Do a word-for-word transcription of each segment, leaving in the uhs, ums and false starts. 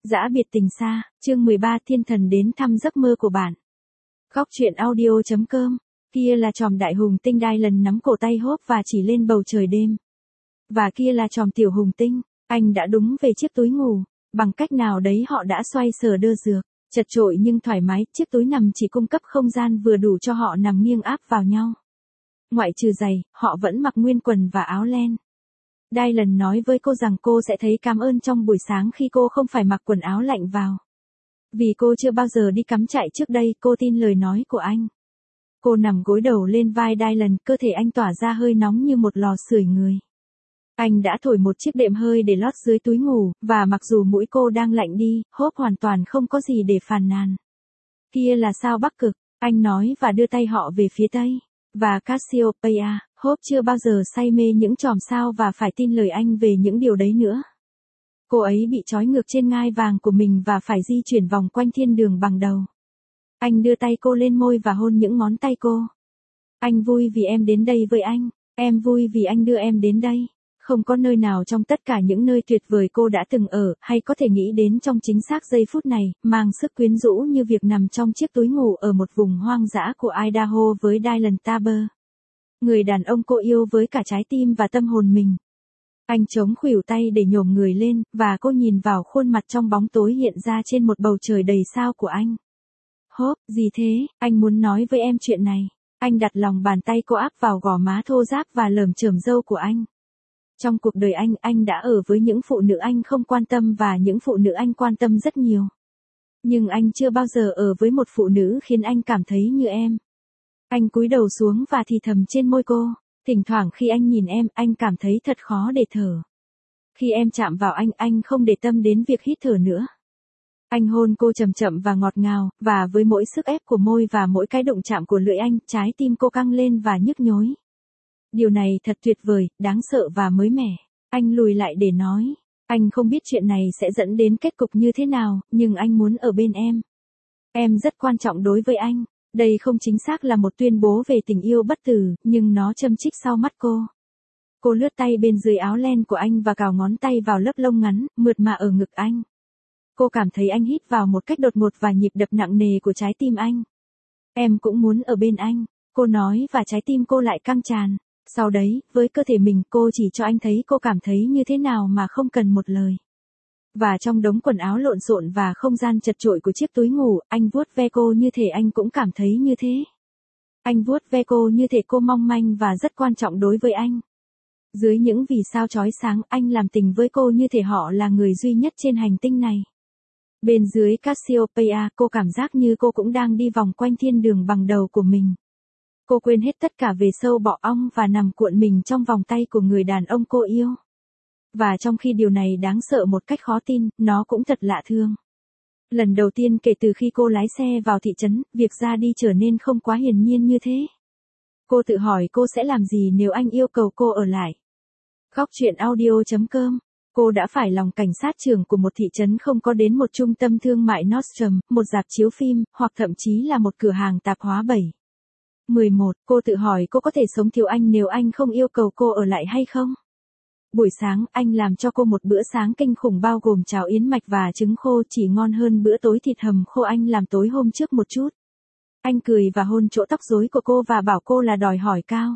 Dã biệt tình xa, chương mười ba thiên thần đến thăm giấc mơ của bạn. Góc truyện audio chấm com, kia là chòm đại hùng tinh đai lần nắm cổ tay Hốp và chỉ lên bầu trời đêm. Và kia là chòm tiểu hùng tinh, anh đã đúng về chiếc túi ngủ, bằng cách nào đấy họ đã xoay sở đưa dược, chật chội nhưng thoải mái, chiếc túi nằm chỉ cung cấp không gian vừa đủ cho họ nằm nghiêng áp vào nhau. Ngoại trừ giày, họ vẫn mặc nguyên quần và áo len. Dylan nói với cô rằng cô sẽ thấy cảm ơn trong buổi sáng khi cô không phải mặc quần áo lạnh vào. Vì cô chưa bao giờ đi cắm trại trước đây, cô tin lời nói của anh. Cô nằm gối đầu lên vai Dylan, cơ thể anh tỏa ra hơi nóng như một lò sưởi người. Anh đã thổi một chiếc đệm hơi để lót dưới túi ngủ, và mặc dù mũi cô đang lạnh đi, Hốp hoàn toàn không có gì để phàn nàn. Kia là sao Bắc Cực, anh nói và đưa tay họ về phía tây. Và Cassiopeia, Hốp chưa bao giờ say mê những chòm sao và phải tin lời anh về những điều đấy nữa. Cô ấy bị trói ngược trên ngai vàng của mình và phải di chuyển vòng quanh thiên đường bằng đầu. Anh đưa tay cô lên môi và hôn những ngón tay cô. Anh vui vì em đến đây với anh, em vui vì anh đưa em đến đây. Không có nơi nào trong tất cả những nơi tuyệt vời cô đã từng ở, hay có thể nghĩ đến trong chính xác giây phút này, mang sức quyến rũ như việc nằm trong chiếc túi ngủ ở một vùng hoang dã của Idaho với Dylan Tabor. Người đàn ông cô yêu với cả trái tim và tâm hồn mình. Anh chống khuỷu tay để nhổm người lên, và cô nhìn vào khuôn mặt trong bóng tối hiện ra trên một bầu trời đầy sao của anh. Hốp, gì thế, anh muốn nói với em chuyện này. Anh đặt lòng bàn tay cô áp vào gò má thô ráp và lởm chởm râu của anh. Trong cuộc đời anh, anh đã ở với những phụ nữ anh không quan tâm và những phụ nữ anh quan tâm rất nhiều. Nhưng anh chưa bao giờ ở với một phụ nữ khiến anh cảm thấy như em. Anh cúi đầu xuống và thì thầm trên môi cô. Thỉnh thoảng khi anh nhìn em, anh cảm thấy thật khó để thở. Khi em chạm vào anh, anh không để tâm đến việc hít thở nữa. Anh hôn cô chậm chậm và ngọt ngào, và với mỗi sức ép của môi và mỗi cái đụng chạm của lưỡi anh, trái tim cô căng lên và nhức nhối. Điều này thật tuyệt vời, đáng sợ và mới mẻ. Anh lùi lại để nói. Anh không biết chuyện này sẽ dẫn đến kết cục như thế nào, nhưng anh muốn ở bên em. Em rất quan trọng đối với anh. Đây không chính xác là một tuyên bố về tình yêu bất tử, nhưng nó châm chích sau mắt cô. Cô lướt tay bên dưới áo len của anh và cào ngón tay vào lớp lông ngắn, mượt mà ở ngực anh. Cô cảm thấy anh hít vào một cách đột ngột và nhịp đập nặng nề của trái tim anh. Em cũng muốn ở bên anh, cô nói và trái tim cô lại căng tràn. Sau đấy, với cơ thể mình, cô chỉ cho anh thấy cô cảm thấy như thế nào mà không cần một lời. Và trong đống quần áo lộn xộn và không gian chật chội của chiếc túi ngủ, anh vuốt ve cô như thể anh cũng cảm thấy như thế. Anh vuốt ve cô như thể cô mong manh và rất quan trọng đối với anh. Dưới những vì sao chói sáng, anh làm tình với cô như thể họ là người duy nhất trên hành tinh này. Bên dưới Cassiopeia, cô cảm giác như cô cũng đang đi vòng quanh thiên đường bằng đầu của mình. Cô quên hết tất cả về sâu bọ ong và nằm cuộn mình trong vòng tay của người đàn ông cô yêu. Và trong khi điều này đáng sợ một cách khó tin, nó cũng thật lạ thương. Lần đầu tiên kể từ khi cô lái xe vào thị trấn, việc ra đi trở nên không quá hiển nhiên như thế. Cô tự hỏi cô sẽ làm gì nếu anh yêu cầu cô ở lại. Góc truyện audio chấm com. Cô đã phải lòng cảnh sát trưởng của một thị trấn không có đến một trung tâm thương mại Nordstrom, một rạp chiếu phim, hoặc thậm chí là một cửa hàng tạp hóa bảy. mười một. Cô tự hỏi cô có thể sống thiếu anh nếu anh không yêu cầu cô ở lại hay không? Buổi sáng, anh làm cho cô một bữa sáng kinh khủng bao gồm cháo yến mạch và trứng khô, chỉ ngon hơn bữa tối thịt hầm khô anh làm tối hôm trước một chút. Anh cười và hôn chỗ tóc rối của cô và bảo cô là đòi hỏi cao.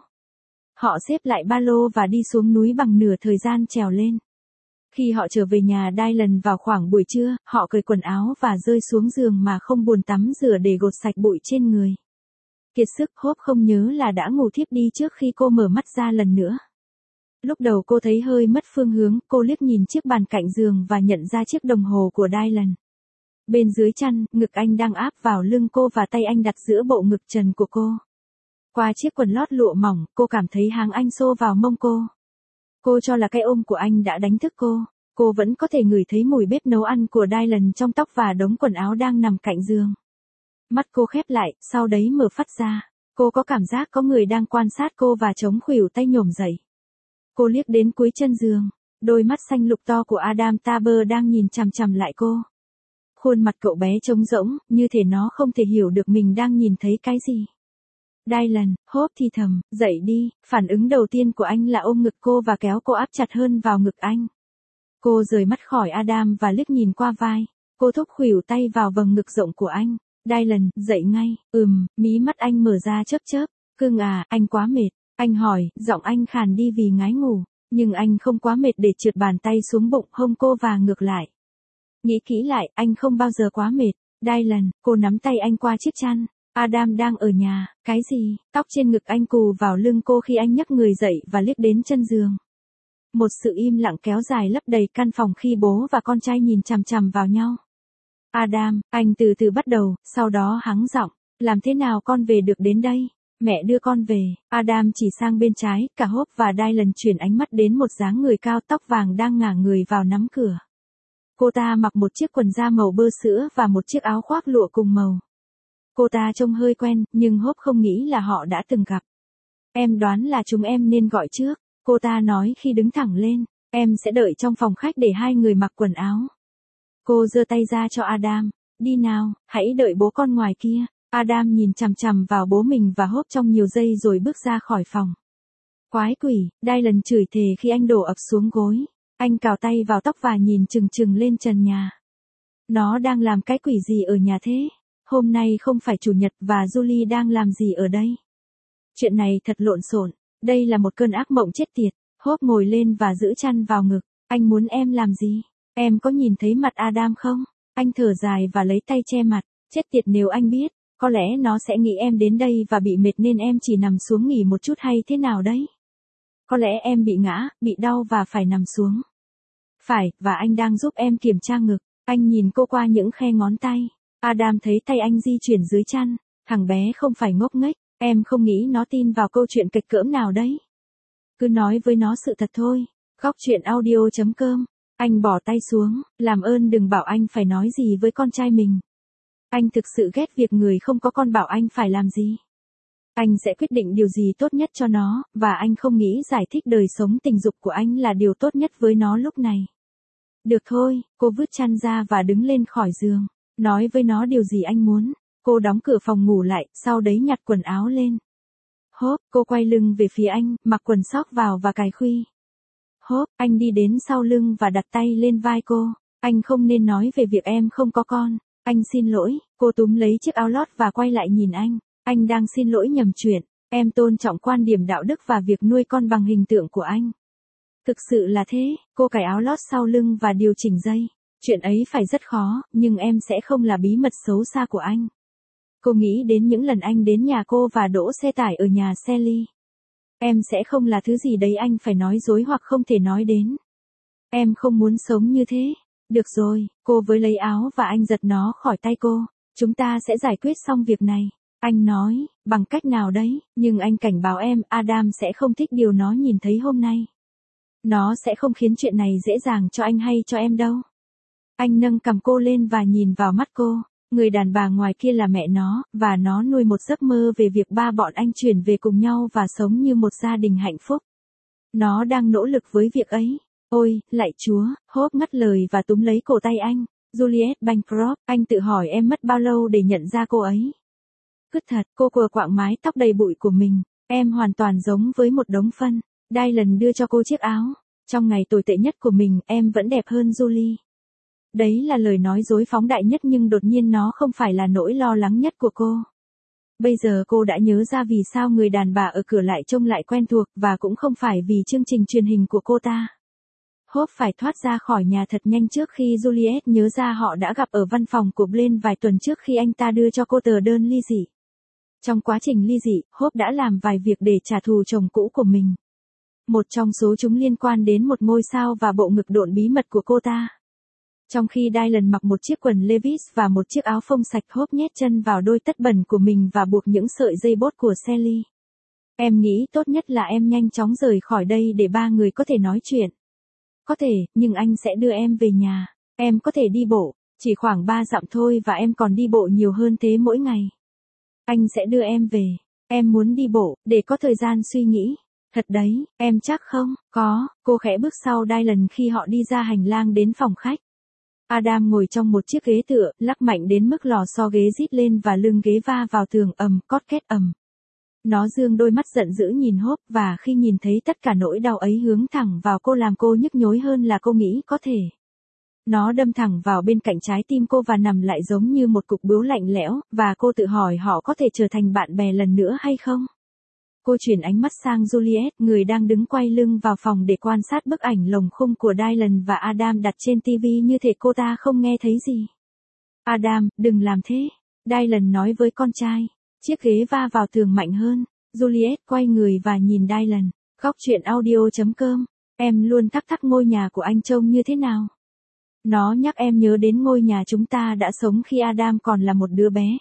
Họ xếp lại ba lô và đi xuống núi bằng nửa thời gian trèo lên. Khi họ trở về nhà Dylan vào khoảng buổi trưa, họ cởi quần áo và rơi xuống giường mà không buồn tắm rửa để gột sạch bụi trên người. Kiệt sức, Hốp không nhớ là đã ngủ thiếp đi trước khi cô mở mắt ra lần nữa. Lúc đầu cô thấy hơi mất phương hướng, cô liếc nhìn chiếc bàn cạnh giường và nhận ra chiếc đồng hồ của Dylan. Bên dưới chăn, ngực anh đang áp vào lưng cô và tay anh đặt giữa bộ ngực trần của cô. Qua chiếc quần lót lụa mỏng, cô cảm thấy háng anh xô vào mông cô. Cô cho là cái ôm của anh đã đánh thức cô. Cô vẫn có thể ngửi thấy mùi bếp nấu ăn của Dylan trong tóc và đống quần áo đang nằm cạnh giường. Mắt cô khép lại, sau đấy mở phát ra. Cô có cảm giác có người đang quan sát cô và chống khuỷu tay nhổm dậy. Cô liếc đến cuối chân giường. Đôi mắt xanh lục to của Adam Tabor đang nhìn chằm chằm lại cô. Khuôn mặt cậu bé trống rỗng, như thể nó không thể hiểu được mình đang nhìn thấy cái gì. Dylan, Hốp thì thầm, dậy đi. Phản ứng đầu tiên của anh là ôm ngực cô và kéo cô áp chặt hơn vào ngực anh. Cô rời mắt khỏi Adam và liếc nhìn qua vai. Cô thúc khuỷu tay vào vầng ngực rộng của anh. Dylan, dậy ngay. Ừm, mí mắt anh mở ra chớp chớp. Cưng à, anh quá mệt. Anh hỏi, giọng anh khàn đi vì ngái ngủ. Nhưng anh không quá mệt để trượt bàn tay xuống bụng hông cô và ngược lại. Nghĩ kỹ lại, anh không bao giờ quá mệt. Dylan, cô nắm tay anh qua chiếc chăn. Adam đang ở nhà. Cái gì? Tóc trên ngực anh cù vào lưng cô khi anh nhấc người dậy và liếc đến chân giường. Một sự im lặng kéo dài lấp đầy căn phòng khi bố và con trai nhìn chằm chằm vào nhau. Adam, anh từ từ bắt đầu, sau đó hắng giọng. Làm thế nào con về được đến đây? Mẹ đưa con về. Adam chỉ sang bên trái, cả Hope và Dylan chuyển ánh mắt đến một dáng người cao tóc vàng đang ngả người vào nắm cửa. Cô ta mặc một chiếc quần da màu bơ sữa và một chiếc áo khoác lụa cùng màu. Cô ta trông hơi quen, nhưng Hope không nghĩ là họ đã từng gặp. Em đoán là chúng em nên gọi trước, cô ta nói khi đứng thẳng lên. Em sẽ đợi trong phòng khách để hai người mặc quần áo. Cô giơ tay ra cho Adam. Đi nào, hãy đợi bố con ngoài kia. Adam nhìn chằm chằm vào bố mình và Hope trong nhiều giây rồi bước ra khỏi phòng. Quái quỷ, Dylan chửi thề khi anh đổ ập xuống gối. Anh cào tay vào tóc và nhìn chừng chừng lên trần nhà. Nó đang làm cái quỷ gì ở nhà thế? Hôm nay không phải chủ nhật và Julie đang làm gì ở đây? Chuyện này thật lộn xộn. Đây là một cơn ác mộng chết tiệt. Hope ngồi lên và giữ chăn vào ngực. Anh muốn em làm gì? Em có nhìn thấy mặt Adam không? Anh thở dài và lấy tay che mặt. Chết tiệt nếu anh biết. Có lẽ nó sẽ nghĩ em đến đây và bị mệt nên em chỉ nằm xuống nghỉ một chút hay thế nào đấy. Có lẽ em bị ngã, bị đau và phải nằm xuống. Phải, và anh đang giúp em kiểm tra ngực. Anh nhìn cô qua những khe ngón tay. Adam thấy tay anh di chuyển dưới chăn. Thằng bé không phải ngốc nghếch. Em không nghĩ nó tin vào câu chuyện kịch cỡm nào đấy. Cứ nói với nó sự thật thôi. Góc chuyện audio chấm com. Anh bỏ tay xuống. Làm ơn đừng bảo anh phải nói gì với con trai mình. Anh thực sự ghét việc người không có con bảo anh phải làm gì. Anh sẽ quyết định điều gì tốt nhất cho nó, và anh không nghĩ giải thích đời sống tình dục của anh là điều tốt nhất với nó lúc này. Được thôi, cô vứt chăn ra và đứng lên khỏi giường. Nói với nó điều gì anh muốn. Cô đóng cửa phòng ngủ lại, sau đấy nhặt quần áo lên. Hope, cô quay lưng về phía anh, mặc quần sóc vào và cài khuy. Hope, anh đi đến sau lưng và đặt tay lên vai cô. Anh không nên nói về việc em không có con. Anh xin lỗi, cô túm lấy chiếc áo lót và quay lại nhìn anh. Anh đang xin lỗi nhầm chuyện. Em tôn trọng quan điểm đạo đức và việc nuôi con bằng hình tượng của anh. Thực sự là thế, cô cài áo lót sau lưng và điều chỉnh dây. Chuyện ấy phải rất khó, nhưng em sẽ không là bí mật xấu xa của anh. Cô nghĩ đến những lần anh đến nhà cô và đỗ xe tải ở nhà Sally. Em sẽ không là thứ gì đấy anh phải nói dối hoặc không thể nói đến. Em không muốn sống như thế. Được rồi, cô với lấy áo và anh giật nó khỏi tay cô. Chúng ta sẽ giải quyết xong việc này. Anh nói, bằng cách nào đấy, nhưng anh cảnh báo em, Adam sẽ không thích điều nó nhìn thấy hôm nay. Nó sẽ không khiến chuyện này dễ dàng cho anh hay cho em đâu. Anh nâng cằm cô lên và nhìn vào mắt cô. Người đàn bà ngoài kia là mẹ nó, và nó nuôi một giấc mơ về việc ba bọn anh chuyển về cùng nhau và sống như một gia đình hạnh phúc. Nó đang nỗ lực với việc ấy. Ôi, lạy Chúa, Hope ngắt lời và túm lấy cổ tay anh. Juliet Bancroft, anh tự hỏi em mất bao lâu để nhận ra cô ấy. Cứt thật, cô quờ quạng mái tóc đầy bụi của mình. Em hoàn toàn giống với một đống phân. Dylan đưa cho cô chiếc áo. Trong ngày tồi tệ nhất của mình, em vẫn đẹp hơn Julie. Đấy là lời nói dối phóng đại nhất nhưng đột nhiên nó không phải là nỗi lo lắng nhất của cô. Bây giờ cô đã nhớ ra vì sao người đàn bà ở cửa lại trông lại quen thuộc và cũng không phải vì chương trình truyền hình của cô ta. Hope phải thoát ra khỏi nhà thật nhanh trước khi Juliet nhớ ra họ đã gặp ở văn phòng của Blaine vài tuần trước khi anh ta đưa cho cô tờ đơn ly dị. Trong quá trình ly dị, Hope đã làm vài việc để trả thù chồng cũ của mình. Một trong số chúng liên quan đến một ngôi sao và bộ ngực độn bí mật của cô ta. Trong khi Dylan mặc một chiếc quần Levi's và một chiếc áo phông sạch, Hope nhét chân vào đôi tất bẩn của mình và buộc những sợi dây bốt của Sally. Em nghĩ tốt nhất là em nhanh chóng rời khỏi đây để ba người có thể nói chuyện. Có thể, nhưng anh sẽ đưa em về nhà. Em có thể đi bộ, chỉ khoảng ba dặm thôi và em còn đi bộ nhiều hơn thế mỗi ngày. Anh sẽ đưa em về. Em muốn đi bộ, để có thời gian suy nghĩ. Thật đấy, em chắc không? Có, cô khẽ bước sau Dylan khi họ đi ra hành lang đến phòng khách. Adam ngồi trong một chiếc ghế tựa, lắc mạnh đến mức lò xo ghế rít lên và lưng ghế va vào tường ầm, cót két ầm. Nó dương đôi mắt giận dữ nhìn Hope và khi nhìn thấy tất cả nỗi đau ấy hướng thẳng vào cô làm cô nhức nhối hơn là cô nghĩ có thể. Nó đâm thẳng vào bên cạnh trái tim cô và nằm lại giống như một cục bướu lạnh lẽo, và cô tự hỏi họ có thể trở thành bạn bè lần nữa hay không. Cô chuyển ánh mắt sang Juliet, người đang đứng quay lưng vào phòng để quan sát bức ảnh lồng khung của Dylan và Adam đặt trên ti vi như thể cô ta không nghe thấy gì. Adam, đừng làm thế. Dylan nói với con trai. Chiếc ghế va vào tường mạnh hơn. Juliet quay người và nhìn Dylan. Góc chuyện audio chấm com. Em luôn thắc thắc ngôi nhà của anh trông như thế nào. Nó nhắc em nhớ đến ngôi nhà chúng ta đã sống khi Adam còn là một đứa bé.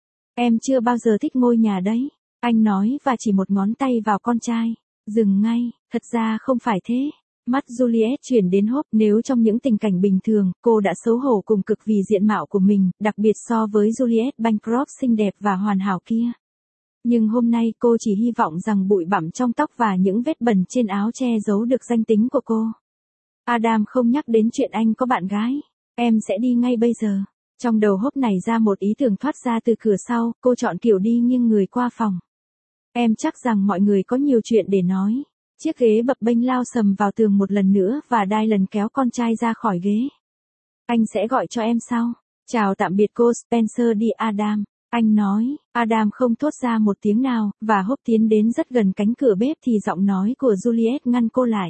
Em chưa bao giờ thích ngôi nhà đấy. Anh nói và chỉ một ngón tay vào con trai. Dừng ngay, thật ra không phải thế. Mắt Juliet chuyển đến Hope. Nếu trong những tình cảnh bình thường, cô đã xấu hổ cùng cực vì diện mạo của mình, đặc biệt so với Juliet Bancroft xinh đẹp và hoàn hảo kia. Nhưng hôm nay cô chỉ hy vọng rằng bụi bặm trong tóc và những vết bẩn trên áo che giấu được danh tính của cô. Adam không nhắc đến chuyện anh có bạn gái. Em sẽ đi ngay bây giờ. Trong đầu Hope nảy ra một ý tưởng thoát ra từ cửa sau, cô chọn kiểu đi nghiêng người qua phòng. Em chắc rằng mọi người có nhiều chuyện để nói. Chiếc ghế bập bênh lao sầm vào tường một lần nữa và Dylan kéo con trai ra khỏi ghế. Anh sẽ gọi cho em sau. Chào tạm biệt cô Spencer đi Adam. Anh nói. Adam không thốt ra một tiếng nào, và Hope tiến đến rất gần cánh cửa bếp thì giọng nói của Juliet ngăn cô lại.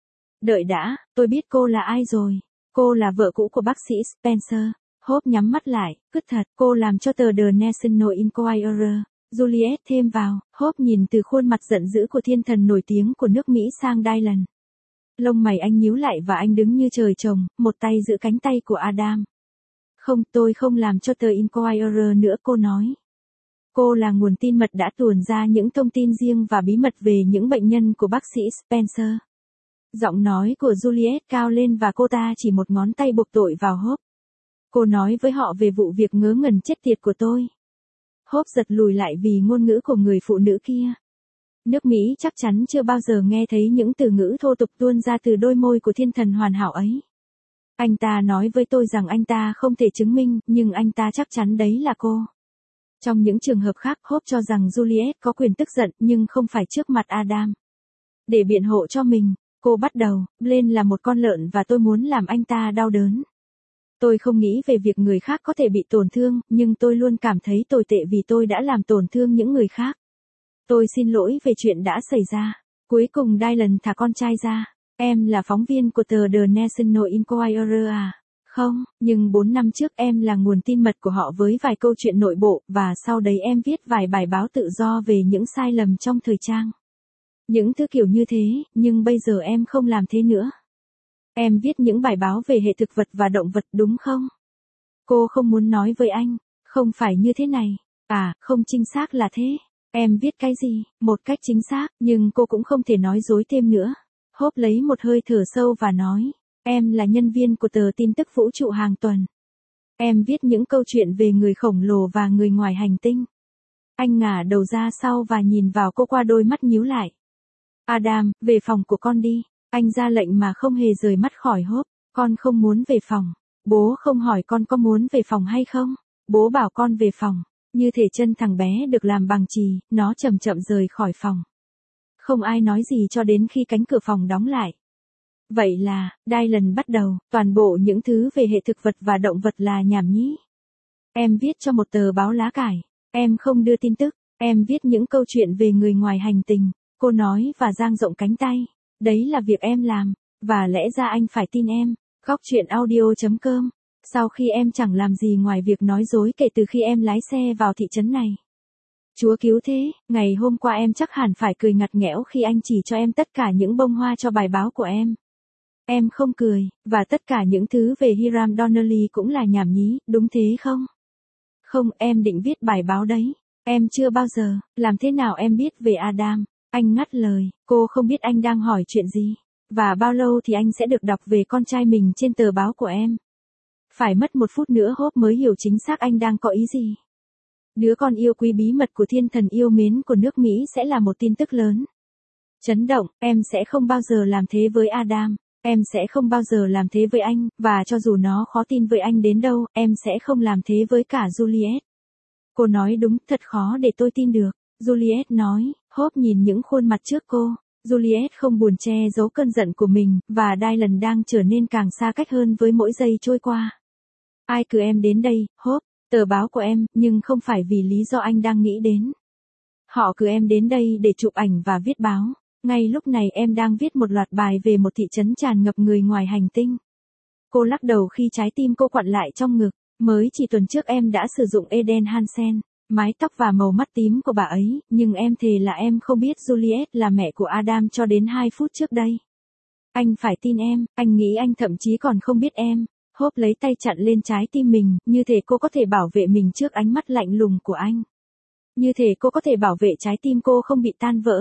Đợi đã, tôi biết cô là ai rồi. Cô là vợ cũ của bác sĩ Spencer. Hope nhắm mắt lại, cứt thật, cô làm cho tờ The National Enquirer. Juliet thêm vào, Hope nhìn từ khuôn mặt giận dữ của thiên thần nổi tiếng của nước Mỹ sang Dylan. Lông mày anh nhíu lại và anh đứng như trời trồng, một tay giữ cánh tay của Adam. Không, tôi không làm cho tờ Enquirer nữa, cô nói. Cô là nguồn tin mật đã tuồn ra những thông tin riêng và bí mật về những bệnh nhân của bác sĩ Spencer. Giọng nói của Juliet cao lên và cô ta chỉ một ngón tay buộc tội vào Hope. Cô nói với họ về vụ việc ngớ ngẩn chết tiệt của tôi. Hope giật lùi lại vì ngôn ngữ của người phụ nữ kia. Nước Mỹ chắc chắn chưa bao giờ nghe thấy những từ ngữ thô tục tuôn ra từ đôi môi của thiên thần hoàn hảo ấy. Anh ta nói với tôi rằng anh ta không thể chứng minh, nhưng anh ta chắc chắn đấy là cô. Trong những trường hợp khác, Hope cho rằng Juliet có quyền tức giận, nhưng không phải trước mặt Adam. Để biện hộ cho mình, cô bắt đầu, Blaine là một con lợn và tôi muốn làm anh ta đau đớn. Tôi không nghĩ về việc người khác có thể bị tổn thương, nhưng tôi luôn cảm thấy tồi tệ vì tôi đã làm tổn thương những người khác. Tôi xin lỗi về chuyện đã xảy ra. Cuối cùng Dylan thả con trai ra. Em là phóng viên của tờ The National Enquirer à? Không, nhưng bốn năm trước em là nguồn tin mật của họ với vài câu chuyện nội bộ, và sau đấy em viết vài bài báo tự do về những sai lầm trong thời trang. Những thứ kiểu như thế, nhưng bây giờ em không làm thế nữa. Em viết những bài báo về hệ thực vật và động vật đúng không? Cô không muốn nói với anh, không phải như thế này. À, không chính xác là thế. Em viết cái gì, một cách chính xác, nhưng cô cũng không thể nói dối thêm nữa. Hope lấy một hơi thở sâu và nói, em là nhân viên của tờ tin tức vũ trụ hàng tuần. Em viết những câu chuyện về người khổng lồ và người ngoài hành tinh. Anh ngả đầu ra sau và nhìn vào cô qua đôi mắt nhíu lại. Adam, về phòng của con đi. Anh ra lệnh mà không hề rời mắt khỏi Hope. Con không muốn về phòng. Bố không hỏi con có muốn về phòng hay không. Bố bảo con về phòng. Như thể chân thằng bé được làm bằng chì, nó chậm chậm rời khỏi phòng. Không ai nói gì cho đến khi cánh cửa phòng đóng lại. Vậy là, Dylan bắt đầu, toàn bộ những thứ về hệ thực vật và động vật là nhảm nhí. Em viết cho một tờ báo lá cải. Em không đưa tin tức. Em viết những câu chuyện về người ngoài hành tinh. Cô nói và dang rộng cánh tay. Đấy là việc em làm. Và lẽ ra anh phải tin em. Góc chuyện audio chấm com. Sau khi em chẳng làm gì ngoài việc nói dối kể từ khi em lái xe vào thị trấn này. Chúa cứu thế, ngày hôm qua em chắc hẳn phải cười ngặt nghẽo khi anh chỉ cho em tất cả những bông hoa cho bài báo của em. Em không cười, và tất cả những thứ về Hiram Donnelly cũng là nhảm nhí, đúng thế không? Không, em định viết bài báo đấy. Em chưa bao giờ, làm thế nào em biết về Adam? Anh ngắt lời, cô không biết anh đang hỏi chuyện gì. Và bao lâu thì anh sẽ được đọc về con trai mình trên tờ báo của em? Phải mất một phút nữa Hope mới hiểu chính xác anh đang có ý gì. Đứa con yêu quý bí mật của thiên thần yêu mến của nước Mỹ sẽ là một tin tức lớn. Chấn động, em sẽ không bao giờ làm thế với Adam. Em sẽ không bao giờ làm thế với anh, và cho dù nó khó tin với anh đến đâu, em sẽ không làm thế với cả Juliet. Cô nói đúng, thật khó để tôi tin được. Juliet nói, Hope nhìn những khuôn mặt trước cô. Juliet không buồn che giấu cơn giận của mình, và Dylan đang trở nên càng xa cách hơn với mỗi giây trôi qua. Ai cử em đến đây, Hope? Tờ báo của em, nhưng không phải vì lý do anh đang nghĩ đến. Họ cử em đến đây để chụp ảnh và viết báo. Ngay lúc này em đang viết một loạt bài về một thị trấn tràn ngập người ngoài hành tinh. Cô lắc đầu khi trái tim cô quặn lại trong ngực. Mới chỉ tuần trước em đã sử dụng Eden Hansen, mái tóc và màu mắt tím của bà ấy, nhưng em thề là em không biết Juliet là mẹ của Adam cho đến hai phút trước đây. Anh phải tin em, anh nghĩ anh thậm chí còn không biết em. Hope lấy tay chặn lên trái tim mình, như thể cô có thể bảo vệ mình trước ánh mắt lạnh lùng của anh. Như thể cô có thể bảo vệ trái tim cô không bị tan vỡ.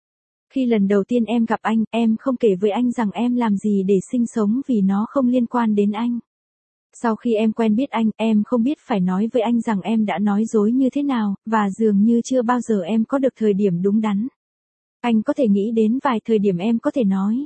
Khi lần đầu tiên em gặp anh, em không kể với anh rằng em làm gì để sinh sống vì nó không liên quan đến anh. Sau khi em quen biết anh, em không biết phải nói với anh rằng em đã nói dối như thế nào, và dường như chưa bao giờ em có được thời điểm đúng đắn. Anh có thể nghĩ đến vài thời điểm em có thể nói.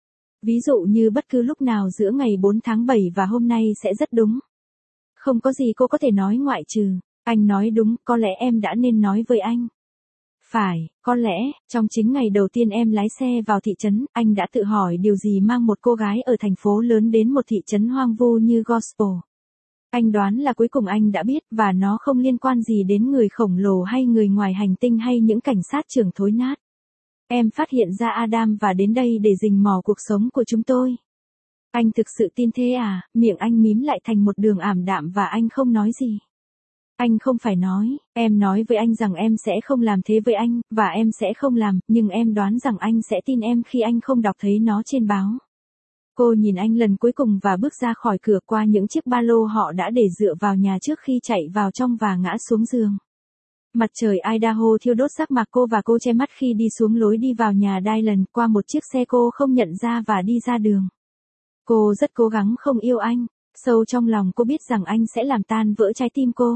Ví dụ như bất cứ lúc nào giữa ngày bốn tháng bảy và hôm nay sẽ rất đúng. Không có gì cô có thể nói ngoại trừ. Anh nói đúng, có lẽ em đã nên nói với anh. Phải, có lẽ, trong chính ngày đầu tiên em lái xe vào thị trấn, anh đã tự hỏi điều gì mang một cô gái ở thành phố lớn đến một thị trấn hoang vu như Gospel. Anh đoán là cuối cùng anh đã biết, và nó không liên quan gì đến người khổng lồ hay người ngoài hành tinh hay những cảnh sát trưởng thối nát. Em phát hiện ra Adam và đến đây để rình mò cuộc sống của chúng tôi. Anh thực sự tin thế à? Miệng anh mím lại thành một đường ảm đạm và anh không nói gì. Anh không phải nói, em nói với anh rằng em sẽ không làm thế với anh, và em sẽ không làm, nhưng em đoán rằng anh sẽ tin em khi anh không đọc thấy nó trên báo. Cô nhìn anh lần cuối cùng và bước ra khỏi cửa qua những chiếc ba lô họ đã để dựa vào nhà trước khi chạy vào trong và ngã xuống giường. Mặt trời Idaho thiêu đốt sắc mặt cô và cô che mắt khi đi xuống lối đi vào nhà Dylan qua một chiếc xe cô không nhận ra và đi ra đường. Cô rất cố gắng không yêu anh, sâu trong lòng cô biết rằng anh sẽ làm tan vỡ trái tim cô.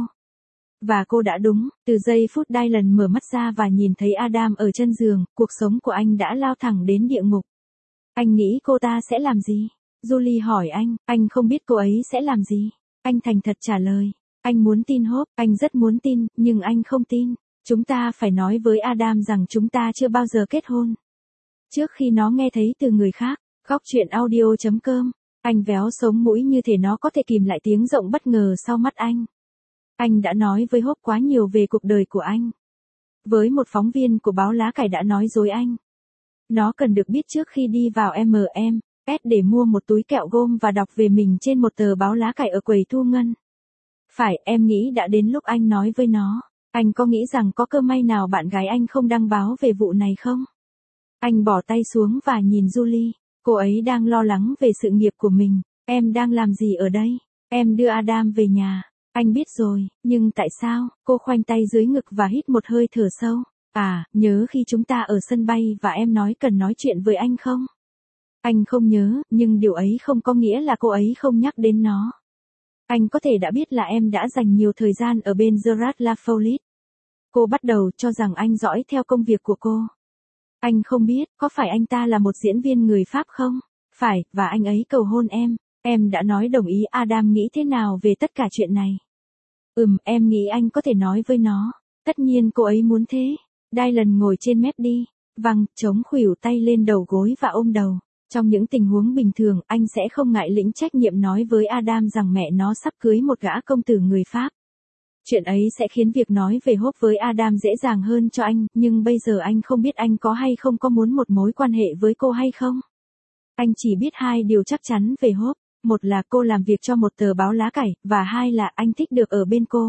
Và cô đã đúng, từ giây phút Dylan mở mắt ra và nhìn thấy Adam ở chân giường, cuộc sống của anh đã lao thẳng đến địa ngục. Anh nghĩ cô ta sẽ làm gì? Julie hỏi anh, anh không biết cô ấy sẽ làm gì. Anh thành thật trả lời, anh muốn tin Hope, anh rất muốn tin, nhưng anh không tin. Chúng ta phải nói với Adam rằng chúng ta chưa bao giờ kết hôn. Trước khi nó nghe thấy từ người khác, góc chuyện audio chấm com, anh véo sống mũi như thể nó có thể kìm lại tiếng rộng bất ngờ sau mắt anh. Anh đã nói với Hope quá nhiều về cuộc đời của anh. Với một phóng viên của báo lá cải đã nói dối anh. Nó cần được biết trước khi đi vào em em ét để mua một túi kẹo gôm và đọc về mình trên một tờ báo lá cải ở quầy thu ngân. Phải, em nghĩ đã đến lúc anh nói với nó. Anh có nghĩ rằng có cơ may nào bạn gái anh không đăng báo về vụ này không? Anh bỏ tay xuống và nhìn Julie. Cô ấy đang lo lắng về sự nghiệp của mình. Em đang làm gì ở đây? Em đưa Adam về nhà. Anh biết rồi, nhưng tại sao? Cô khoanh tay dưới ngực và hít một hơi thở sâu. À, nhớ khi chúng ta ở sân bay và em nói cần nói chuyện với anh không? Anh không nhớ, nhưng điều ấy không có nghĩa là cô ấy không nhắc đến nó. Anh có thể đã biết là em đã dành nhiều thời gian ở bên Gerard Lafollette. Cô bắt đầu cho rằng anh dõi theo công việc của cô. Anh không biết, có phải anh ta là một diễn viên người Pháp không? Phải, và anh ấy cầu hôn em. Em đã nói đồng ý. Adam nghĩ thế nào về tất cả chuyện này? Ừm, em nghĩ anh có thể nói với nó. Tất nhiên cô ấy muốn thế. Dylan ngồi trên mép đi. Vâng, chống khuỷu tay lên đầu gối và ôm đầu. Trong những tình huống bình thường, anh sẽ không ngại lĩnh trách nhiệm nói với Adam rằng mẹ nó sắp cưới một gã công tử người Pháp. Chuyện ấy sẽ khiến việc nói về Hope với Adam dễ dàng hơn cho anh, nhưng bây giờ anh không biết anh có hay không có muốn một mối quan hệ với cô hay không. Anh chỉ biết hai điều chắc chắn về Hope. Một là cô làm việc cho một tờ báo lá cải, và hai là anh thích được ở bên cô.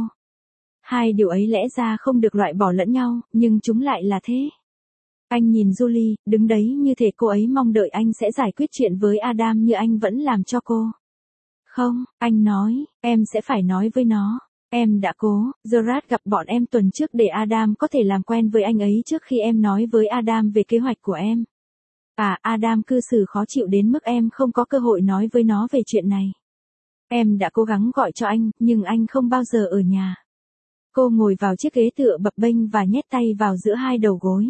Hai điều ấy lẽ ra không được loại bỏ lẫn nhau, nhưng chúng lại là thế. Anh nhìn Julie, đứng đấy như thể cô ấy mong đợi anh sẽ giải quyết chuyện với Adam như anh vẫn làm cho cô. Không, anh nói, em sẽ phải nói với nó. Em đã cố, Gerard gặp bọn em tuần trước để Adam có thể làm quen với anh ấy trước khi em nói với Adam về kế hoạch của em. À, Adam cư xử khó chịu đến mức em không có cơ hội nói với nó về chuyện này. Em đã cố gắng gọi cho anh, nhưng anh không bao giờ ở nhà. Cô ngồi vào chiếc ghế tựa bập bênh và nhét tay vào giữa hai đầu gối.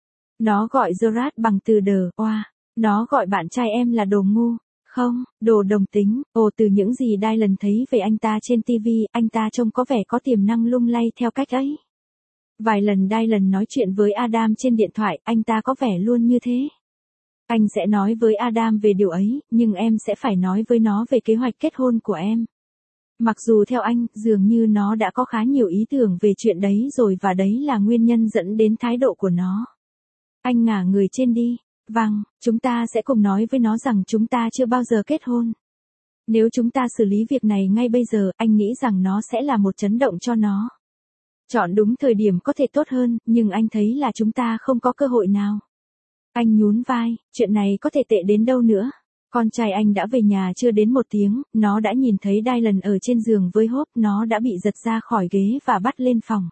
Nó gọi Gerard bằng từ đờ, oa. Nó gọi bạn trai em là đồ ngu. Không, đồ đồng tính. Ồ, từ những gì Dylan thấy về anh ta trên ti vi, anh ta trông có vẻ có tiềm năng lung lay theo cách ấy. Vài lần Dylan nói chuyện với Adam trên điện thoại, anh ta có vẻ luôn như thế. Anh sẽ nói với Adam về điều ấy, nhưng em sẽ phải nói với nó về kế hoạch kết hôn của em. Mặc dù theo anh, dường như nó đã có khá nhiều ý tưởng về chuyện đấy rồi và đấy là nguyên nhân dẫn đến thái độ của nó. Anh ngả người trên đi. Vâng, chúng ta sẽ cùng nói với nó rằng chúng ta chưa bao giờ kết hôn. Nếu chúng ta xử lý việc này ngay bây giờ, anh nghĩ rằng nó sẽ là một chấn động cho nó. Chọn đúng thời điểm có thể tốt hơn, nhưng anh thấy là chúng ta không có cơ hội nào. Anh nhún vai, chuyện này có thể tệ đến đâu nữa. Con trai anh đã về nhà chưa đến một tiếng, nó đã nhìn thấy Dylan ở trên giường với Hope, nó đã bị giật ra khỏi ghế và bắt lên phòng.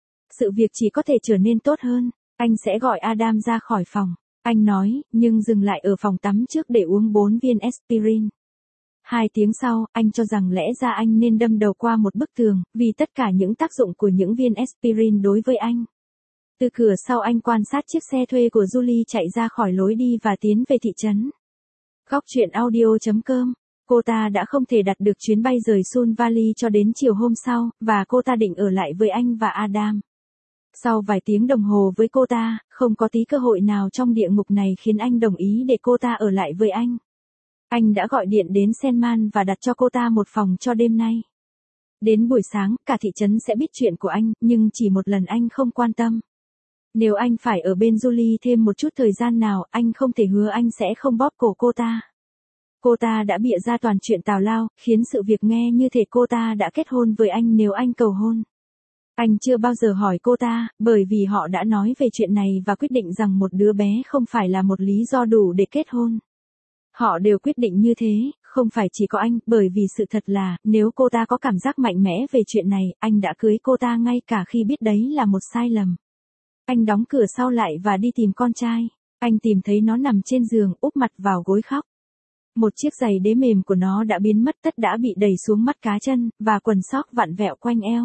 Sự việc chỉ có thể trở nên tốt hơn, anh sẽ gọi Adam ra khỏi phòng. Anh nói, nhưng dừng lại ở phòng tắm trước để uống bốn viên aspirin. Hai tiếng sau, anh cho rằng lẽ ra anh nên đâm đầu qua một bức tường, vì tất cả những tác dụng của những viên aspirin đối với anh. Từ cửa sau anh quan sát chiếc xe thuê của Julie chạy ra khỏi lối đi và tiến về thị trấn. Góc truyện audio chấm com. Cô ta đã không thể đặt được chuyến bay rời Sun Valley cho đến chiều hôm sau, và cô ta định ở lại với anh và Adam. Sau vài tiếng đồng hồ với cô ta, không có tí cơ hội nào trong địa ngục này khiến anh đồng ý để cô ta ở lại với anh. Anh đã gọi điện đến Senman và đặt cho cô ta một phòng cho đêm nay. Đến buổi sáng, cả thị trấn sẽ biết chuyện của anh, nhưng chỉ một lần anh không quan tâm. Nếu anh phải ở bên Julie thêm một chút thời gian nào, anh không thể hứa anh sẽ không bóp cổ cô ta. Cô ta đã bịa ra toàn chuyện tào lao, khiến sự việc nghe như thể cô ta đã kết hôn với anh nếu anh cầu hôn. Anh chưa bao giờ hỏi cô ta, bởi vì họ đã nói về chuyện này và quyết định rằng một đứa bé không phải là một lý do đủ để kết hôn. Họ đều quyết định như thế, không phải chỉ có anh, bởi vì sự thật là, nếu cô ta có cảm giác mạnh mẽ về chuyện này, anh đã cưới cô ta ngay cả khi biết đấy là một sai lầm. Anh đóng cửa sau lại và đi tìm con trai. Anh tìm thấy nó nằm trên giường, úp mặt vào gối khóc. Một chiếc giày đế mềm của nó đã biến mất, tất đã bị đẩy xuống mắt cá chân, và quần sóc vặn vẹo quanh eo.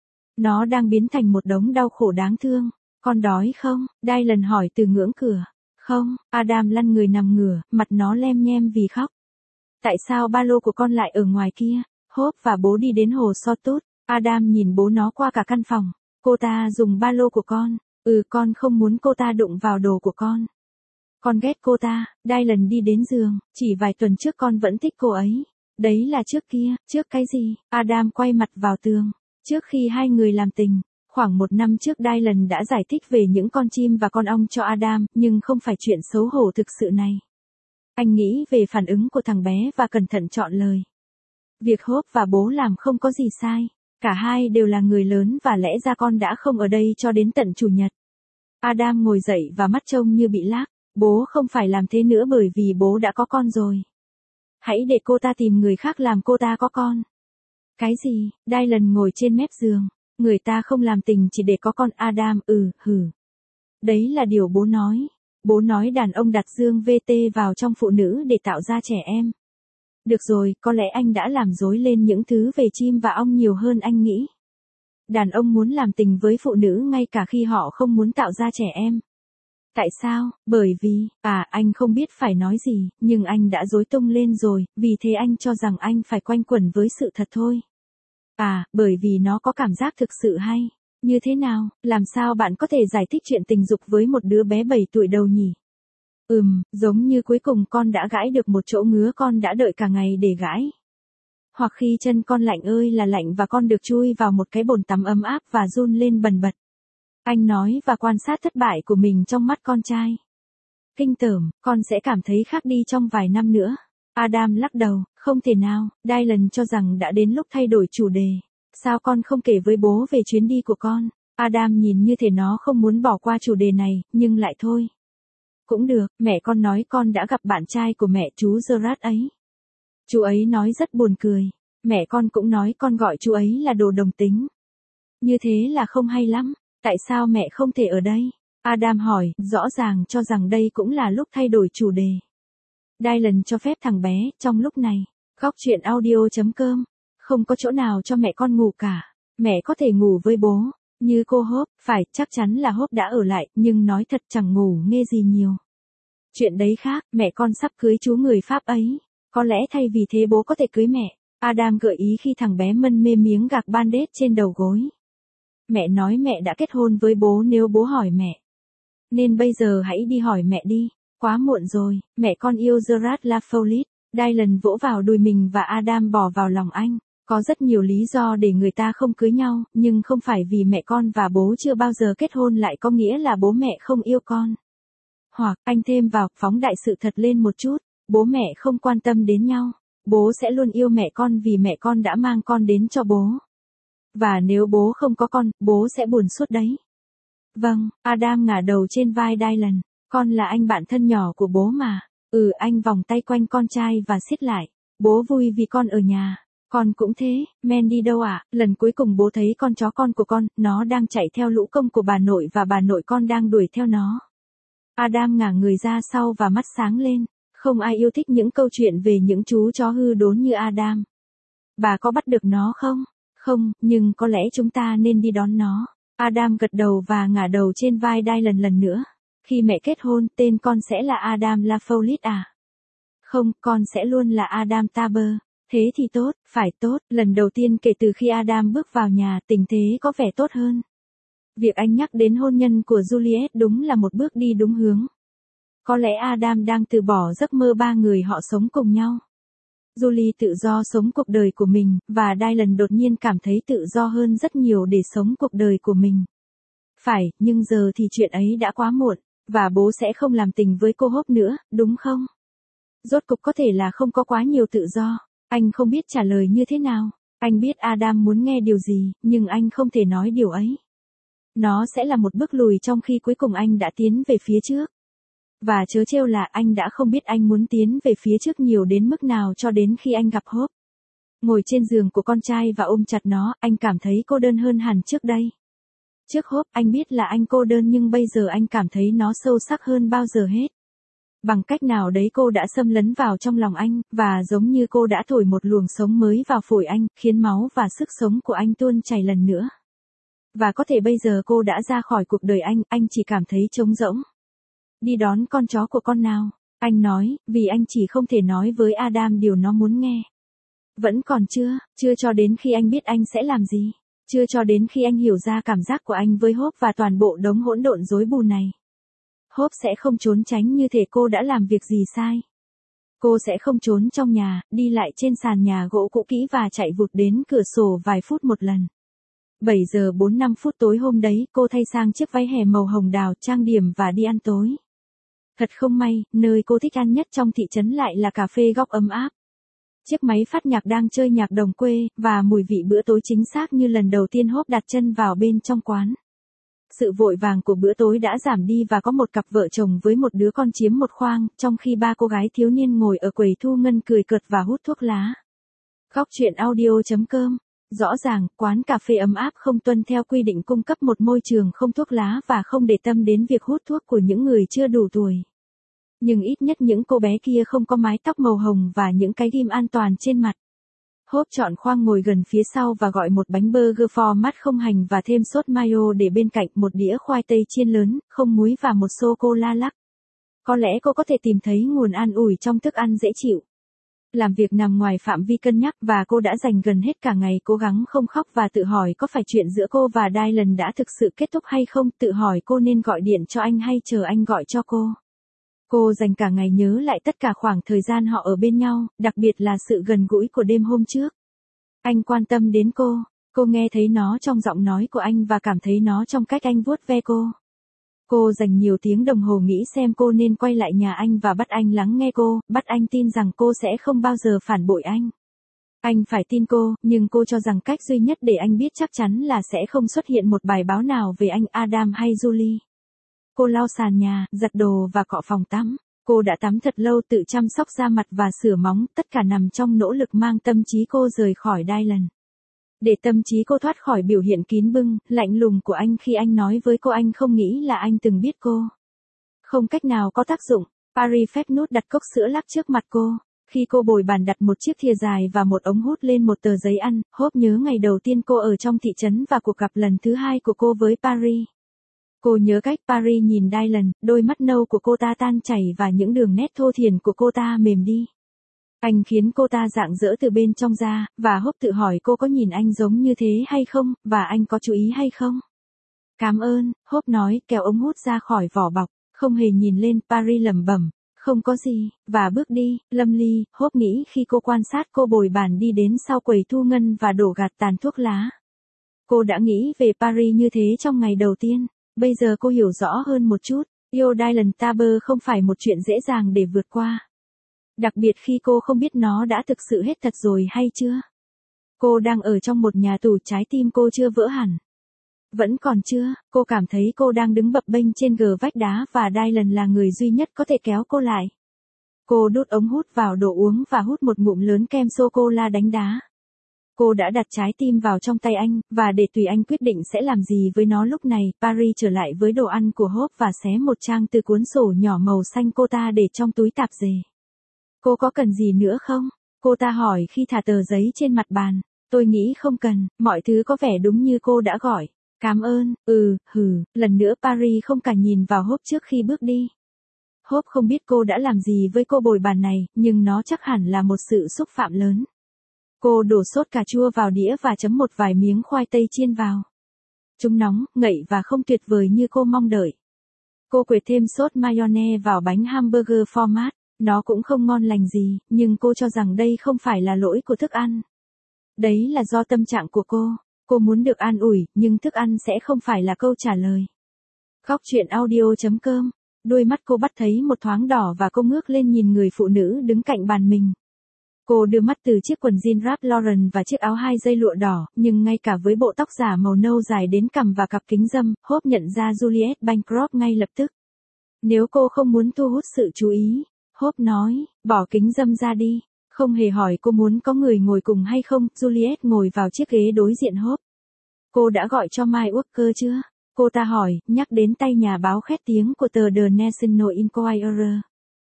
Nó đang biến thành một đống đau khổ đáng thương. Con đói không? Dylan hỏi từ ngưỡng cửa. Không, Adam lăn người nằm ngửa, mặt nó lem nhem vì khóc. Tại sao ba lô của con lại ở ngoài kia? Hope và bố đi đến hồ Sawtooth. Adam nhìn bố nó qua cả căn phòng. Cô ta dùng ba lô của con. Ừ, con không muốn cô ta đụng vào đồ của con. Con ghét cô ta. Dylan đi đến giường. Chỉ vài tuần trước con vẫn thích cô ấy. Đấy là trước kia. Trước cái gì? Adam quay mặt vào tường. Trước khi hai người làm tình. Khoảng một năm trước Dylan đã giải thích về những con chim và con ong cho Adam, nhưng không phải chuyện xấu hổ thực sự này. Anh nghĩ về phản ứng của thằng bé và cẩn thận chọn lời. Việc Hope và bố làm không có gì sai. Cả hai đều là người lớn và lẽ ra con đã không ở đây cho đến tận chủ nhật. Adam ngồi dậy và mắt trông như bị lác. Bố không phải làm thế nữa bởi vì bố đã có con rồi. Hãy để cô ta tìm người khác làm cô ta có con. Cái gì? Dylan ngồi trên mép giường. Người ta không làm tình chỉ để có con. Adam, ừ, hử. Đấy là điều bố nói. Bố nói đàn ông đặt dương vê tê vào trong phụ nữ để tạo ra trẻ em. Được rồi, có lẽ anh đã làm rối lên những thứ về chim và ong nhiều hơn anh nghĩ. Đàn ông muốn làm tình với phụ nữ ngay cả khi họ không muốn tạo ra trẻ em. Tại sao? Bởi vì, à, anh không biết phải nói gì, nhưng anh đã rối tung lên rồi, vì thế anh cho rằng anh phải quanh quẩn với sự thật thôi. À, bởi vì nó có cảm giác thực sự hay. Như thế nào? Làm sao bạn có thể giải thích chuyện tình dục với một đứa bé bảy tuổi đầu nhỉ? Ừm, giống như cuối cùng con đã gãi được một chỗ ngứa con đã đợi cả ngày để gãi. Hoặc khi chân con lạnh ơi là lạnh và con được chui vào một cái bồn tắm ấm áp và run lên bần bật. Anh nói và quan sát thất bại của mình trong mắt con trai. Kinh tởm, con sẽ cảm thấy khác đi trong vài năm nữa. Adam lắc đầu, không thể nào. Dylan cho rằng đã đến lúc thay đổi chủ đề. Sao con không kể với bố về chuyến đi của con? Adam nhìn như thể nó không muốn bỏ qua chủ đề này, nhưng lại thôi. Cũng được, mẹ con nói con đã gặp bạn trai của mẹ chú Gerard ấy. Chú ấy nói rất buồn cười. Mẹ con cũng nói con gọi chú ấy là đồ đồng tính. Như thế là không hay lắm. Tại sao mẹ không thể ở đây? Adam hỏi, rõ ràng cho rằng đây cũng là lúc thay đổi chủ đề. Dylan cho phép thằng bé, trong lúc này. Góc truyện audio chấm com. Không có chỗ nào cho mẹ con ngủ cả. Mẹ có thể ngủ với bố. Như cô Hope, phải, chắc chắn là Hope đã ở lại, nhưng nói thật chẳng ngủ nghe gì nhiều. Chuyện đấy khác, mẹ con sắp cưới chú người Pháp ấy. Có lẽ thay vì thế bố có thể cưới mẹ. Adam gợi ý khi thằng bé mân mê miếng gạc bandage trên đầu gối. Mẹ nói mẹ đã kết hôn với bố nếu bố hỏi mẹ. Nên bây giờ hãy đi hỏi mẹ đi. Quá muộn rồi, mẹ con yêu Gerard Lafollette. Dylan vỗ vào đùi mình và Adam bỏ vào lòng anh. Có rất nhiều lý do để người ta không cưới nhau, nhưng không phải vì mẹ con và bố chưa bao giờ kết hôn lại có nghĩa là bố mẹ không yêu con. Hoặc, anh thêm vào, phóng đại sự thật lên một chút, bố mẹ không quan tâm đến nhau. Bố sẽ luôn yêu mẹ con vì mẹ con đã mang con đến cho bố. Và nếu bố không có con, bố sẽ buồn suốt đấy. Vâng, Adam ngả đầu trên vai Dylan. Con là anh bạn thân nhỏ của bố mà. Ừ, anh vòng tay quanh con trai và siết lại. Bố vui vì con ở nhà. Con cũng thế. Mandy đâu ạ? À? Lần cuối cùng bố thấy con chó con của con, nó đang chạy theo lũ công của bà nội và bà nội con đang đuổi theo nó. Adam ngả người ra sau và mắt sáng lên. Không ai yêu thích những câu chuyện về những chú chó hư đốn như Adam. Bà có bắt được nó không? Không, nhưng có lẽ chúng ta nên đi đón nó. Adam gật đầu và ngả đầu trên vai Dylan lần nữa. Khi mẹ kết hôn, tên con sẽ là Adam Lafollette à? Không, con sẽ luôn là Adam Taber. Thế thì tốt, phải tốt. Lần đầu tiên kể từ khi Adam bước vào nhà, tình thế có vẻ tốt hơn. Việc anh nhắc đến hôn nhân của Juliet đúng là một bước đi đúng hướng. Có lẽ Adam đang từ bỏ giấc mơ ba người họ sống cùng nhau. Julie tự do sống cuộc đời của mình, và Dylan đột nhiên cảm thấy tự do hơn rất nhiều để sống cuộc đời của mình. Phải, nhưng giờ thì chuyện ấy đã quá muộn, và bố sẽ không làm tình với cô Hope nữa, đúng không? Rốt cục có thể là không có quá nhiều tự do. Anh không biết trả lời như thế nào. Anh biết Adam muốn nghe điều gì, nhưng anh không thể nói điều ấy. Nó sẽ là một bước lùi trong khi cuối cùng anh đã tiến về phía trước. Và trớ trêu là anh đã không biết anh muốn tiến về phía trước nhiều đến mức nào cho đến khi anh gặp Hope. Ngồi trên giường của con trai và ôm chặt nó, anh cảm thấy cô đơn hơn hẳn trước đây. Trước Hope, anh biết là anh cô đơn nhưng bây giờ anh cảm thấy nó sâu sắc hơn bao giờ hết. Bằng cách nào đấy cô đã xâm lấn vào trong lòng anh, và giống như cô đã thổi một luồng sống mới vào phổi anh, khiến máu và sức sống của anh tuôn chảy lần nữa. Và có thể bây giờ cô đã ra khỏi cuộc đời anh, anh chỉ cảm thấy trống rỗng. Đi đón con chó của con nào, anh nói, vì anh chỉ không thể nói với Adam điều nó muốn nghe. Vẫn còn chưa, chưa cho đến khi anh biết anh sẽ làm gì. Chưa cho đến khi anh hiểu ra cảm giác của anh với Hope và toàn bộ đống hỗn độn rối bù này. Hope sẽ không trốn tránh như thể cô đã làm việc gì sai. Cô sẽ không trốn trong nhà, đi lại trên sàn nhà gỗ cũ kỹ và chạy vụt đến cửa sổ vài phút một lần. bảy giờ bốn mươi lăm phút tối hôm đấy, cô thay sang chiếc váy hè màu hồng đào, trang điểm và đi ăn tối. Thật không may, nơi cô thích ăn nhất trong thị trấn lại là cà phê góc ấm áp. Chiếc máy phát nhạc đang chơi nhạc đồng quê, và mùi vị bữa tối chính xác như lần đầu tiên Hope đặt chân vào bên trong quán. Sự vội vàng của bữa tối đã giảm đi và có một cặp vợ chồng với một đứa con chiếm một khoang, trong khi ba cô gái thiếu niên ngồi ở quầy thu ngân cười cợt và hút thuốc lá. Góc truyện audio chấm com. Rõ ràng, quán cà phê ấm áp không tuân theo quy định cung cấp một môi trường không thuốc lá và không để tâm đến việc hút thuốc của những người chưa đủ tuổi. Nhưng ít nhất những cô bé kia không có mái tóc màu hồng và những cái ghim an toàn trên mặt. Hope chọn khoang ngồi gần phía sau và gọi một bánh burger format không hành và thêm sốt mayo để bên cạnh, một đĩa khoai tây chiên lớn, không muối và một sô-cô-la lắc. Có lẽ cô có thể tìm thấy nguồn an ủi trong thức ăn dễ chịu. Làm việc nằm ngoài phạm vi cân nhắc và cô đã dành gần hết cả ngày cố gắng không khóc và tự hỏi có phải chuyện giữa cô và Dylan đã thực sự kết thúc hay không, tự hỏi cô nên gọi điện cho anh hay chờ anh gọi cho cô. Cô dành cả ngày nhớ lại tất cả khoảng thời gian họ ở bên nhau, đặc biệt là sự gần gũi của đêm hôm trước. Anh quan tâm đến cô, cô nghe thấy nó trong giọng nói của anh và cảm thấy nó trong cách anh vuốt ve cô. Cô dành nhiều tiếng đồng hồ nghĩ xem cô nên quay lại nhà anh và bắt anh lắng nghe cô, bắt anh tin rằng cô sẽ không bao giờ phản bội anh. Anh phải tin cô, nhưng cô cho rằng cách duy nhất để anh biết chắc chắn là sẽ không xuất hiện một bài báo nào về anh Adam hay Julie. Cô lau sàn nhà, giặt đồ và cọ phòng tắm. Cô đã tắm thật lâu, tự chăm sóc da mặt và sửa móng, tất cả nằm trong nỗ lực mang tâm trí cô rời khỏi Dylan. Để tâm trí cô thoát khỏi biểu hiện kín bưng, lạnh lùng của anh khi anh nói với cô anh không nghĩ là anh từng biết cô. Không cách nào có tác dụng, Paris phép nút đặt cốc sữa lắc trước mặt cô. Khi cô bồi bàn đặt một chiếc thìa dài và một ống hút lên một tờ giấy ăn, Hope nhớ ngày đầu tiên cô ở trong thị trấn và cuộc gặp lần thứ hai của cô với Paris. Cô nhớ cách Paris nhìn Dylan, đôi mắt nâu của cô ta tan chảy và những đường nét thô thiển của cô ta mềm đi. Anh khiến cô ta rạng rỡ từ bên trong ra, và Hope tự hỏi cô có nhìn anh giống như thế hay không, và anh có chú ý hay không. Cảm ơn, Hope nói, kéo ống hút ra khỏi vỏ bọc, không hề nhìn lên. Paris lẩm bẩm, không có gì, và bước đi. Lâm Ly, Hope nghĩ khi cô quan sát cô bồi bàn đi đến sau quầy thu ngân và đổ gạt tàn thuốc lá. Cô đã nghĩ về Paris như thế trong ngày đầu tiên, bây giờ cô hiểu rõ hơn một chút, yêu Dylan Taber không phải một chuyện dễ dàng để vượt qua. Đặc biệt khi cô không biết nó đã thực sự hết thật rồi hay chưa. Cô đang ở trong một nhà tù, trái tim cô chưa vỡ hẳn. Vẫn còn chưa, cô cảm thấy cô đang đứng bập bênh trên gờ vách đá và Dylan là người duy nhất có thể kéo cô lại. Cô đút ống hút vào đồ uống và hút một ngụm lớn kem sô-cô-la đánh đá. Cô đã đặt trái tim vào trong tay anh, và để tùy anh quyết định sẽ làm gì với nó lúc này. Paris trở lại với đồ ăn của Hope và xé một trang từ cuốn sổ nhỏ màu xanh cô ta để trong túi tạp dề. Cô có cần gì nữa không? Cô ta hỏi khi thả tờ giấy trên mặt bàn. Tôi nghĩ không cần, mọi thứ có vẻ đúng như cô đã gọi. Cảm ơn, ừ, hừ, lần nữa Paris không cả nhìn vào Hope trước khi bước đi. Hope không biết cô đã làm gì với cô bồi bàn này, nhưng nó chắc hẳn là một sự xúc phạm lớn. Cô đổ sốt cà chua vào đĩa và chấm một vài miếng khoai tây chiên vào. Chúng nóng, ngậy và không tuyệt vời như cô mong đợi. Cô quệt thêm sốt mayonnaise vào bánh hamburger format. Nó cũng không ngon lành gì, nhưng cô cho rằng đây không phải là lỗi của thức ăn. Đấy là do tâm trạng của cô. Cô muốn được an ủi, nhưng thức ăn sẽ không phải là câu trả lời. Góc truyện audio chấm com. Đôi mắt cô bắt thấy một thoáng đỏ và cô ngước lên nhìn người phụ nữ đứng cạnh bàn mình. Cô đưa mắt từ chiếc quần jean Ralph Lauren và chiếc áo hai dây lụa đỏ, nhưng ngay cả với bộ tóc giả màu nâu dài đến cằm và cặp kính râm, Hope nhận ra Juliet Bancroft ngay lập tức. Nếu cô không muốn thu hút sự chú ý, Hope nói, bỏ kính râm ra đi. Không hề hỏi cô muốn có người ngồi cùng hay không, Juliet ngồi vào chiếc ghế đối diện Hope. Cô đã gọi cho Mike Walker chưa? Cô ta hỏi, nhắc đến tay nhà báo khét tiếng của tờ The National Enquirer.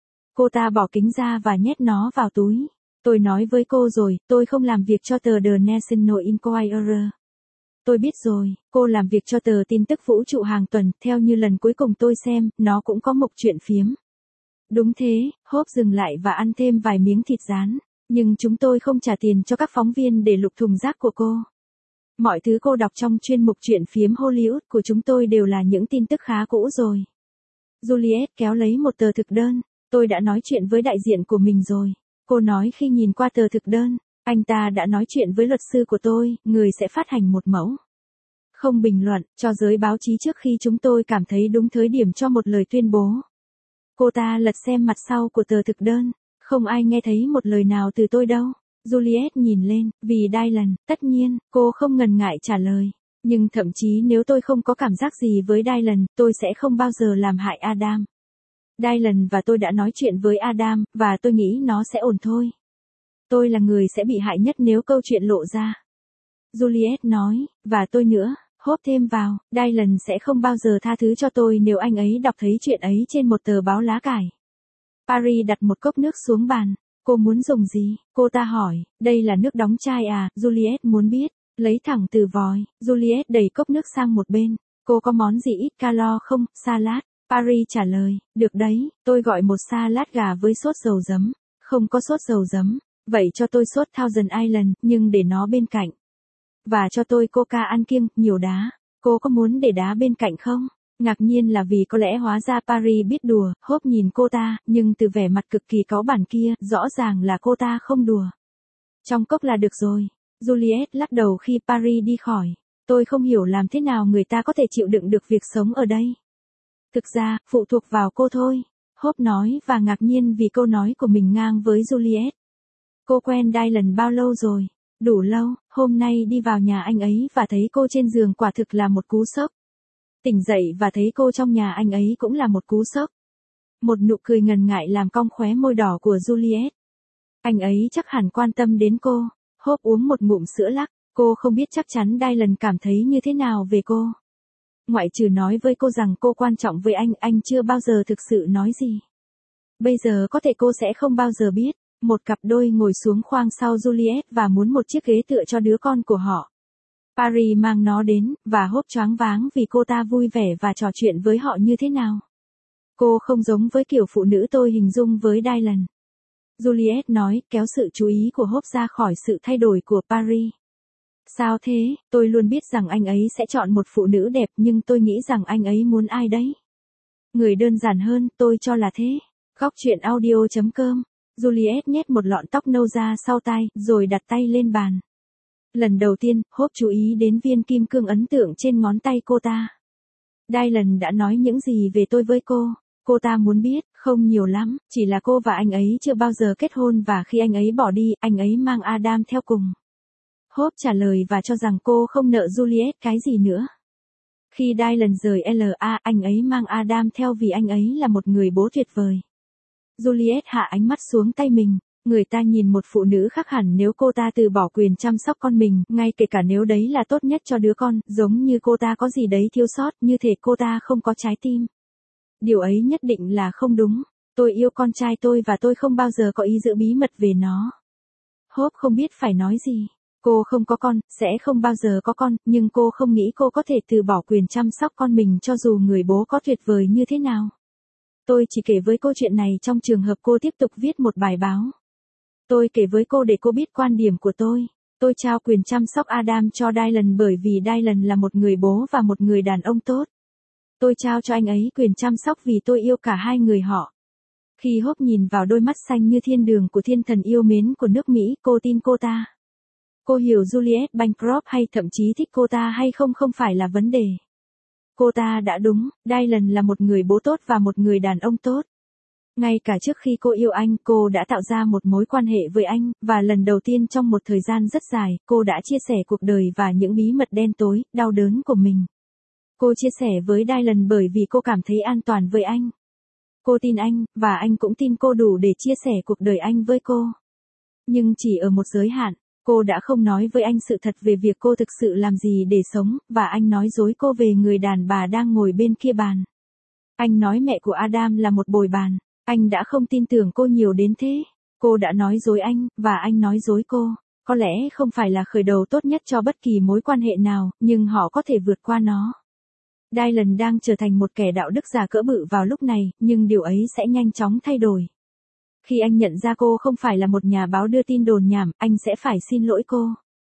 Cô ta bỏ kính ra và nhét nó vào túi. Tôi nói với cô rồi, tôi không làm việc cho tờ The National Enquirer. Tôi biết rồi, cô làm việc cho tờ tin tức vũ trụ hàng tuần, theo như lần cuối cùng tôi xem, nó cũng có mục chuyện phiếm. Đúng thế, Hope dừng lại và ăn thêm vài miếng thịt rán. Nhưng chúng tôi không trả tiền cho các phóng viên để lục thùng rác của cô. Mọi thứ cô đọc trong chuyên mục chuyện phiếm Hollywood của chúng tôi đều là những tin tức khá cũ rồi. Juliet kéo lấy một tờ thực đơn. Tôi đã nói chuyện với đại diện của mình rồi. Cô nói khi nhìn qua tờ thực đơn, anh ta đã nói chuyện với luật sư của tôi, người sẽ phát hành một mẫu. Không bình luận, cho giới báo chí trước khi chúng tôi cảm thấy đúng thời điểm cho một lời tuyên bố. Cô ta lật xem mặt sau của tờ thực đơn. Không ai nghe thấy một lời nào từ tôi đâu. Juliet nhìn lên, vì Dylan, tất nhiên, cô không ngần ngại trả lời. Nhưng thậm chí nếu tôi không có cảm giác gì với Dylan, tôi sẽ không bao giờ làm hại Adam. Dylan và tôi đã nói chuyện với Adam, và tôi nghĩ nó sẽ ổn thôi. Tôi là người sẽ bị hại nhất nếu câu chuyện lộ ra. Juliet nói, và tôi nữa, Hope thêm vào, Dylan sẽ không bao giờ tha thứ cho tôi nếu anh ấy đọc thấy chuyện ấy trên một tờ báo lá cải. Paris đặt một cốc nước xuống bàn. Cô muốn dùng gì? Cô ta hỏi, đây là nước đóng chai à? Juliet muốn biết. Lấy thẳng từ vòi. Juliet đẩy cốc nước sang một bên. Cô có món gì ít calo không? Salad. Paris trả lời, được đấy, tôi gọi một salad gà với sốt dầu giấm. Không có sốt dầu giấm. Vậy cho tôi sốt Thousand Island, nhưng để nó bên cạnh. Và cho tôi coca ăn kiêng, nhiều đá. Cô có muốn để đá bên cạnh không? Ngạc nhiên là vì có lẽ hóa ra Paris biết đùa. Hope nhìn cô ta, nhưng từ vẻ mặt cực kỳ cáu bẳn kia, rõ ràng là cô ta không đùa. Trong cốc là được rồi. Juliet lắc đầu khi Paris đi khỏi. Tôi không hiểu làm thế nào người ta có thể chịu đựng được việc sống ở đây. Thực ra, phụ thuộc vào cô thôi. Hope nói và ngạc nhiên vì câu nói của mình ngang với Juliet. Cô quen Dylan bao lâu rồi? Đủ lâu, hôm nay đi vào nhà anh ấy và thấy cô trên giường quả thực là một cú sốc. Tỉnh dậy và thấy cô trong nhà anh ấy cũng là một cú sốc. Một nụ cười ngần ngại làm cong khóe môi đỏ của Juliet. Anh ấy chắc hẳn quan tâm đến cô. Hope uống một ngụm sữa lắc. Cô không biết chắc chắn Dylan cảm thấy như thế nào về cô. Ngoại trừ nói với cô rằng cô quan trọng với anh, anh chưa bao giờ thực sự nói gì. Bây giờ có thể cô sẽ không bao giờ biết. Một cặp đôi ngồi xuống khoang sau Juliet và muốn một chiếc ghế tựa cho đứa con của họ. Paris mang nó đến, và Hope choáng váng vì cô ta vui vẻ và trò chuyện với họ như thế nào. Cô không giống với kiểu phụ nữ tôi hình dung với Dylan. Juliet nói, kéo sự chú ý của Hope ra khỏi sự thay đổi của Paris. Sao thế, tôi luôn biết rằng anh ấy sẽ chọn một phụ nữ đẹp nhưng tôi nghĩ rằng anh ấy muốn ai đấy. Người đơn giản hơn, tôi cho là thế. Góc chuyện audio chấm com. Juliet nhét một lọn tóc nâu ra sau tai, rồi đặt tay lên bàn. Lần đầu tiên, Hope chú ý đến viên kim cương ấn tượng trên ngón tay cô ta. Dylan đã nói những gì về tôi với cô? Cô ta muốn biết, không nhiều lắm, chỉ là cô và anh ấy chưa bao giờ kết hôn và khi anh ấy bỏ đi, anh ấy mang Adam theo cùng. Hope trả lời và cho rằng cô không nợ Juliet cái gì nữa. Khi Dylan rời lờ a, anh ấy mang Adam theo vì anh ấy là một người bố tuyệt vời. Juliet hạ ánh mắt xuống tay mình. Người ta nhìn một phụ nữ khác hẳn nếu cô ta từ bỏ quyền chăm sóc con mình, ngay kể cả nếu đấy là tốt nhất cho đứa con, giống như cô ta có gì đấy thiếu sót, như thể cô ta không có trái tim. Điều ấy nhất định là không đúng. Tôi yêu con trai tôi và tôi không bao giờ có ý giữ bí mật về nó. Hope không biết phải nói gì. Cô không có con, sẽ không bao giờ có con, nhưng cô không nghĩ cô có thể từ bỏ quyền chăm sóc con mình cho dù người bố có tuyệt vời như thế nào. Tôi chỉ kể với cô chuyện này trong trường hợp cô tiếp tục viết một bài báo. Tôi kể với cô để cô biết quan điểm của tôi. Tôi trao quyền chăm sóc Adam cho Dylan bởi vì Dylan là một người bố và một người đàn ông tốt. Tôi trao cho anh ấy quyền chăm sóc vì tôi yêu cả hai người họ. Khi Hope nhìn vào đôi mắt xanh như thiên đường của thiên thần yêu mến của nước Mỹ, cô tin cô ta. Cô hiểu Juliet bankrupt hay thậm chí thích cô ta hay không không phải là vấn đề. Cô ta đã đúng, Dylan là một người bố tốt và một người đàn ông tốt. Ngay cả trước khi cô yêu anh, cô đã tạo ra một mối quan hệ với anh, và lần đầu tiên trong một thời gian rất dài, cô đã chia sẻ cuộc đời và những bí mật đen tối, đau đớn của mình. Cô chia sẻ với Dylan bởi vì cô cảm thấy an toàn với anh. Cô tin anh, và anh cũng tin cô đủ để chia sẻ cuộc đời anh với cô. Nhưng chỉ ở một giới hạn, cô đã không nói với anh sự thật về việc cô thực sự làm gì để sống, và anh nói dối cô về người đàn bà đang ngồi bên kia bàn. Anh nói mẹ của Adam là một bồi bàn. Anh đã không tin tưởng cô nhiều đến thế. Cô đã nói dối anh, và anh nói dối cô. Có lẽ không phải là khởi đầu tốt nhất cho bất kỳ mối quan hệ nào, nhưng họ có thể vượt qua nó. Dylan đang trở thành một kẻ đạo đức giả cỡ bự vào lúc này, nhưng điều ấy sẽ nhanh chóng thay đổi. Khi anh nhận ra cô không phải là một nhà báo đưa tin đồn nhảm, anh sẽ phải xin lỗi cô.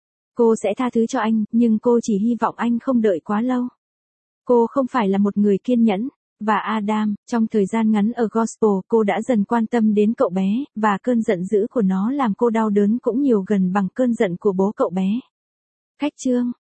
Cô sẽ tha thứ cho anh, nhưng cô chỉ hy vọng anh không đợi quá lâu. Cô không phải là một người kiên nhẫn. Và Adam, trong thời gian ngắn ở Gospel, cô đã dần quan tâm đến cậu bé, và cơn giận dữ của nó làm cô đau đớn cũng nhiều gần bằng cơn giận của bố cậu bé. Khách chương